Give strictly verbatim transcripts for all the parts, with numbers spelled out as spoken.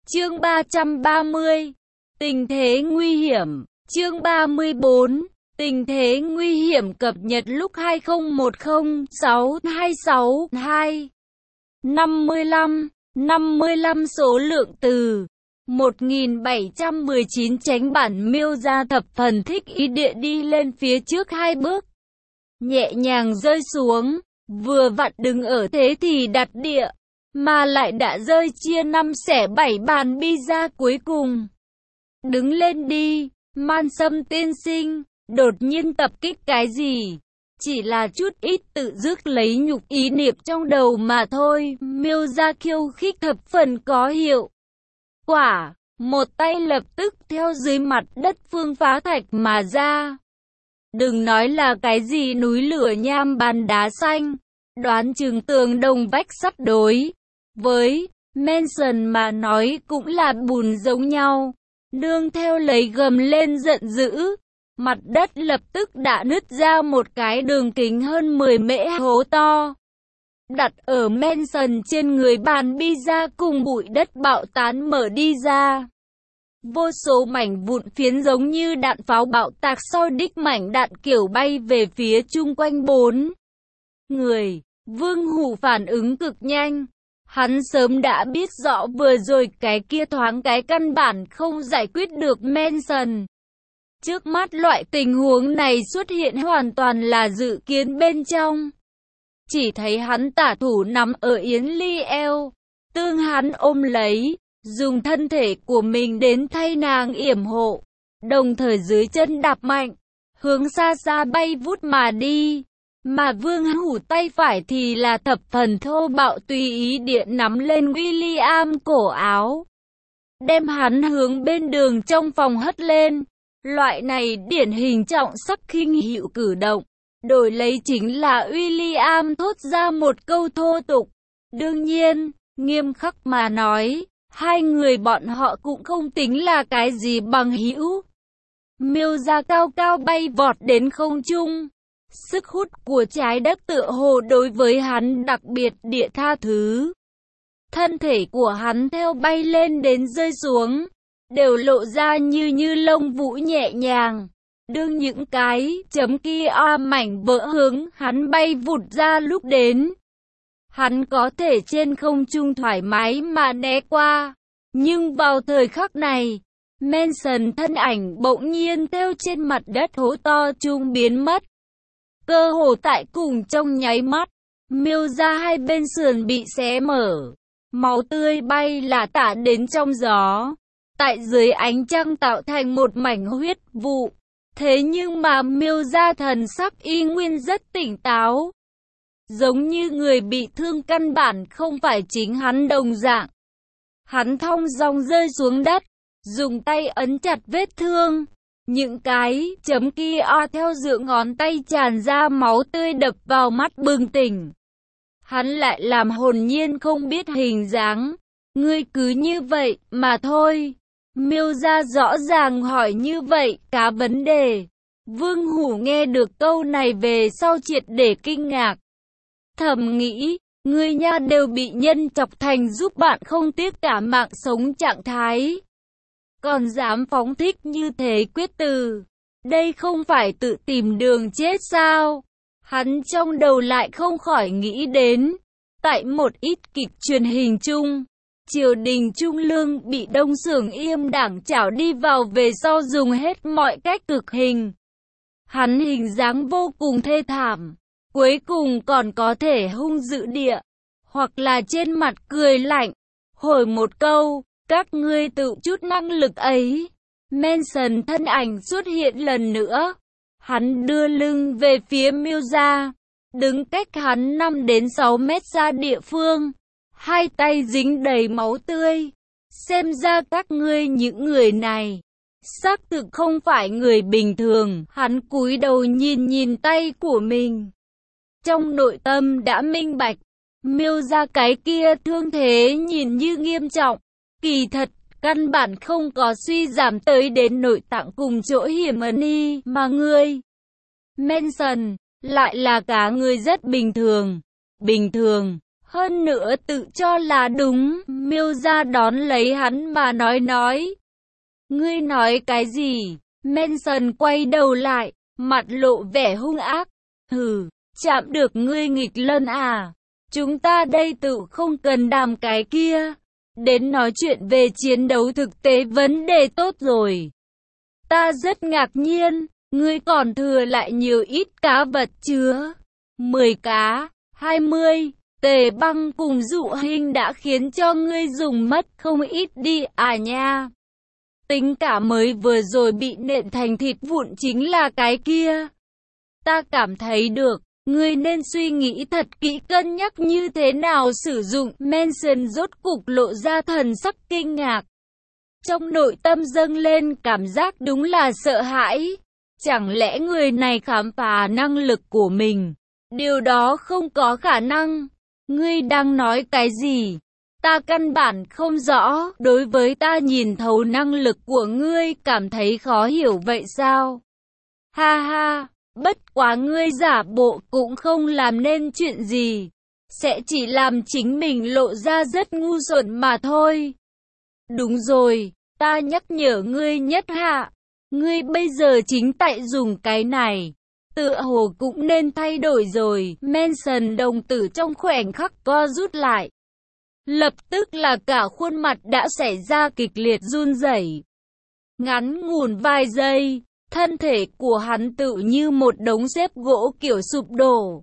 Chương ba trăm ba mươi. Tình thế nguy hiểm. Chương ba mươi bốn. Tình thế nguy hiểm cập nhật lúc hai không một không sáu hai sáu hai. năm mươi lăm. năm mươi lăm số lượng từ. một nghìn bảy trăm mười chín Chánh bản miêu ra thập phần thích ý địa đi lên phía trước hai bước. Nhẹ nhàng rơi xuống, vừa vặn đứng ở thế thì đặt địa, mà lại đã rơi chia năm xẻ bảy bàn pizza cuối cùng. Đứng lên đi, Man Sâm tiên sinh, đột nhiên tập kích cái gì? Chỉ là chút ít tự dứt lấy nhục ý niệm trong đầu mà thôi. Miêu ra khiêu khích thập phần có hiệu quả, một tay lập tức theo dưới mặt đất phương phá thạch mà ra. Đừng nói là cái gì núi lửa nham bàn đá xanh, đoán chừng tường đồng vách sắt đối với Manson mà nói cũng là bùn giống nhau. Nương theo lấy gầm lên giận dữ, mặt đất lập tức đã nứt ra một cái đường kính hơn mười mễ hố to. Đặt ở Manson trên người bàn pizza cùng bụi đất bạo tán mở đi ra. Vô số mảnh vụn phiến giống như đạn pháo bạo tạc sau đích mảnh đạn kiểu bay về phía chung quanh bốn người. Vương Hủ phản ứng cực nhanh. Hắn sớm đã biết rõ vừa rồi cái kia thoáng cái căn bản không giải quyết được Manson. Trước mắt loại tình huống này xuất hiện hoàn toàn là dự kiến bên trong. Chỉ thấy hắn tả thủ nắm ở Yến Ly eo, tương hắn ôm lấy, dùng thân thể của mình đến thay nàng yểm hộ, đồng thời dưới chân đạp mạnh, hướng xa xa bay vút mà đi. Mà Vương Hủ tay phải thì là thập phần thô bạo tùy ý địa nắm lên William cổ áo, đem hắn hướng bên đường trong phòng hất lên. Loại này điển hình trọng sắc khinh hữu cử động, đổi lấy chính là William thốt ra một câu thô tục. Đương nhiên, nghiêm khắc mà nói, hai người bọn họ cũng không tính là cái gì bằng hữu. Miêu ra cao cao bay vọt đến không trung. Sức hút của trái đất tựa hồ đối với hắn đặc biệt địa tha thứ. Thân thể của hắn theo bay lên đến rơi xuống, đều lộ ra như như lông vũ nhẹ nhàng. Đương những cái chấm kia a mảnh vỡ hướng hắn bay vụt ra lúc đến, hắn có thể trên không trung thoải mái mà né qua. Nhưng vào thời khắc này, Manson thân ảnh bỗng nhiên theo trên mặt đất hố to trung biến mất. Cơ hồ tại cùng trong nháy mắt, miêu ra hai bên sườn bị xé mở, máu tươi bay lả tả đến trong gió, tại dưới ánh trăng tạo thành một mảnh huyết vụ. Thế nhưng mà miêu ra thần sắc y nguyên rất tỉnh táo, giống như người bị thương căn bản không phải chính hắn đồng dạng. Hắn thong dong rơi xuống đất, dùng tay ấn chặt vết thương. Những cái chấm kia theo giữa ngón tay tràn ra máu tươi đập vào mắt bừng tỉnh. Hắn lại làm hồn nhiên không biết hình dáng. Ngươi cứ như vậy mà thôi. Miêu ra rõ ràng hỏi như vậy cả vấn đề. Vương Hủ nghe được câu này về sau triệt để kinh ngạc. Thầm nghĩ, ngươi nha đều bị nhân chọc thành giúp bạn không tiếc cả mạng sống trạng thái, còn dám phóng thích như thế quyết từ. Đây không phải tự tìm đường chết sao? Hắn trong đầu lại không khỏi nghĩ đến, tại một ít kịch truyền hình chung, triều đình Trung Lương bị Đông Xưởng Yêm đảng chảo đi vào về sau dùng hết mọi cách cực hình. Hắn hình dáng vô cùng thê thảm, cuối cùng còn có thể hung dữ địa, hoặc là trên mặt cười lạnh, hồi một câu, các ngươi tự chút năng lực ấy. Manson thân ảnh xuất hiện lần nữa. Hắn đưa lưng về phía miêu ra, đứng cách hắn năm đến sáu mét xa địa phương, hai tay dính đầy máu tươi. Xem ra các ngươi những người này xác thực không phải người bình thường. Hắn cúi đầu nhìn nhìn tay của mình, trong nội tâm đã minh bạch, miêu ra cái kia thương thế nhìn như nghiêm trọng, kỳ thật căn bản không có suy giảm tới đến nội tạng cùng chỗ hiểm ẩn y, mà ngươi Manson lại là cả người rất bình thường. Bình thường Hơn nữa tự cho là đúng, Miêu gia đón lấy hắn mà nói nói. Ngươi nói cái gì? Manson quay đầu lại, mặt lộ vẻ hung ác. Hừ, chạm được ngươi nghịch lân à? Chúng ta đây tự không cần đàm cái kia. Đến nói chuyện về chiến đấu thực tế vấn đề tốt rồi. Ta rất ngạc nhiên, ngươi còn thừa lại nhiều ít cá vật chứa. mười cá, hai mươi, Tề Băng cùng Dụ Hình đã khiến cho ngươi dùng mất không ít đi à nha. Tính cả mới vừa rồi bị nện thành thịt vụn chính là cái kia. Ta cảm thấy được, ngươi nên suy nghĩ thật kỹ cân nhắc như thế nào sử dụng. Manson rốt cục lộ ra thần sắc kinh ngạc. Trong nội tâm dâng lên cảm giác đúng là sợ hãi. Chẳng lẽ người này khám phá năng lực của mình? Điều đó không có khả năng. Ngươi đang nói cái gì? Ta căn bản không rõ. Đối với ta nhìn thấu năng lực của ngươi cảm thấy khó hiểu vậy sao? Ha ha, bất quá ngươi giả bộ cũng không làm nên chuyện gì. Sẽ chỉ làm chính mình lộ ra rất ngu xuẩn mà thôi. Đúng rồi, ta nhắc nhở ngươi nhất hạ. Ngươi bây giờ chính tại dùng cái này. Tựa hồ cũng nên thay đổi rồi. Manson đồng tử trong khoảnh khắc co rút lại. Lập tức là cả khuôn mặt đã xảy ra kịch liệt run rẩy. Ngắn ngủn vài giây, thân thể của hắn tự như một đống xếp gỗ kiểu sụp đổ.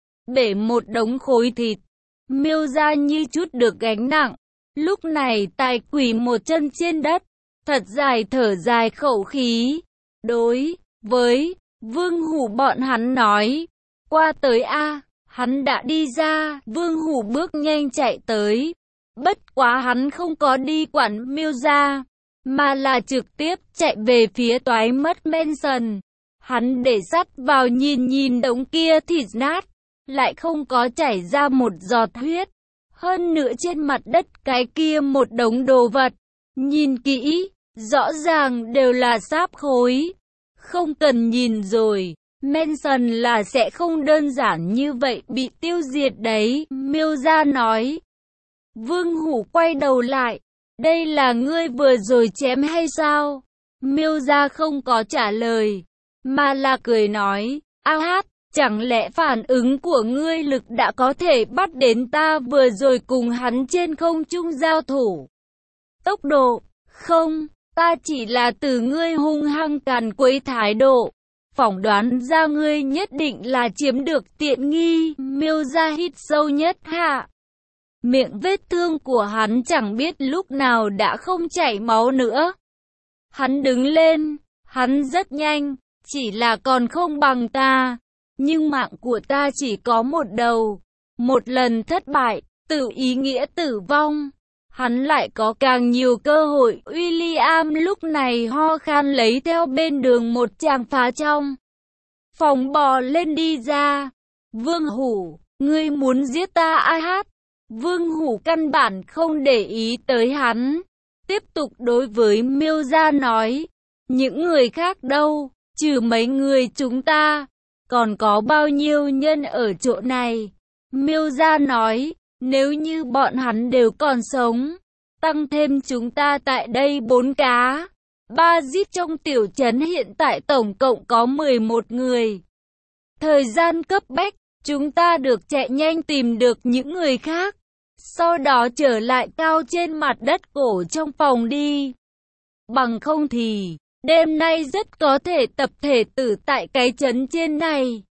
Bể một đống khối thịt. Miêu ra như chút được gánh nặng. Lúc này tài quỳ một chân trên đất. Thật dài thở dài khẩu khí. Đối với Vương Hủ bọn hắn nói. Qua tới a. Hắn đã đi ra. Vương Hủ bước nhanh chạy tới. Bất quá hắn không có đi quản Miêu ra, mà là trực tiếp chạy về phía toái mất Manson. Hắn để sắt vào nhìn nhìn đống kia thịt nát, lại không có chảy ra một giọt huyết. Hơn nữa trên mặt đất cái kia một đống đồ vật, nhìn kỹ, rõ ràng đều là sáp khối. Không cần nhìn rồi, Manson là sẽ không đơn giản như vậy bị tiêu diệt đấy, Miêu gia nói. Vương Hủ quay đầu lại, đây là ngươi vừa rồi chém hay sao? Miêu gia không có trả lời, mà là cười nói, a hát, chẳng lẽ phản ứng của ngươi lực đã có thể bắt đến ta vừa rồi cùng hắn trên không trung giao thủ? Tốc độ, không, ta chỉ là từ ngươi hung hăng càn quấy thái độ. Phỏng đoán ra ngươi nhất định là chiếm được tiện nghi. Miêu gia hít sâu nhất hạ. Miệng vết thương của hắn chẳng biết lúc nào đã không chảy máu nữa. Hắn đứng lên, hắn rất nhanh, chỉ là còn không bằng ta. Nhưng mạng của ta chỉ có một đầu. Một lần thất bại, tự ý nghĩa tử vong. Hắn lại có càng nhiều cơ hội. William lúc này ho khan lấy theo bên đường một tràng phá trong phòng bò lên đi ra. Vương Hủ, ngươi muốn giết ta a hát? Vương Hủ căn bản không để ý tới hắn. Tiếp tục đối với Miêu gia nói. Những người khác đâu, trừ mấy người chúng ta, còn có bao nhiêu nhân ở chỗ này? Miêu gia nói. Nếu như bọn hắn đều còn sống, tăng thêm chúng ta tại đây bốn cá. Ba zip trong tiểu trấn hiện tại tổng cộng có mười một người. Thời gian cấp bách, chúng ta được chạy nhanh tìm được những người khác. Sau đó trở lại cao trên mặt đất cổ trong phòng đi. Bằng không thì, đêm nay rất có thể tập thể tử tại cái trấn trên này.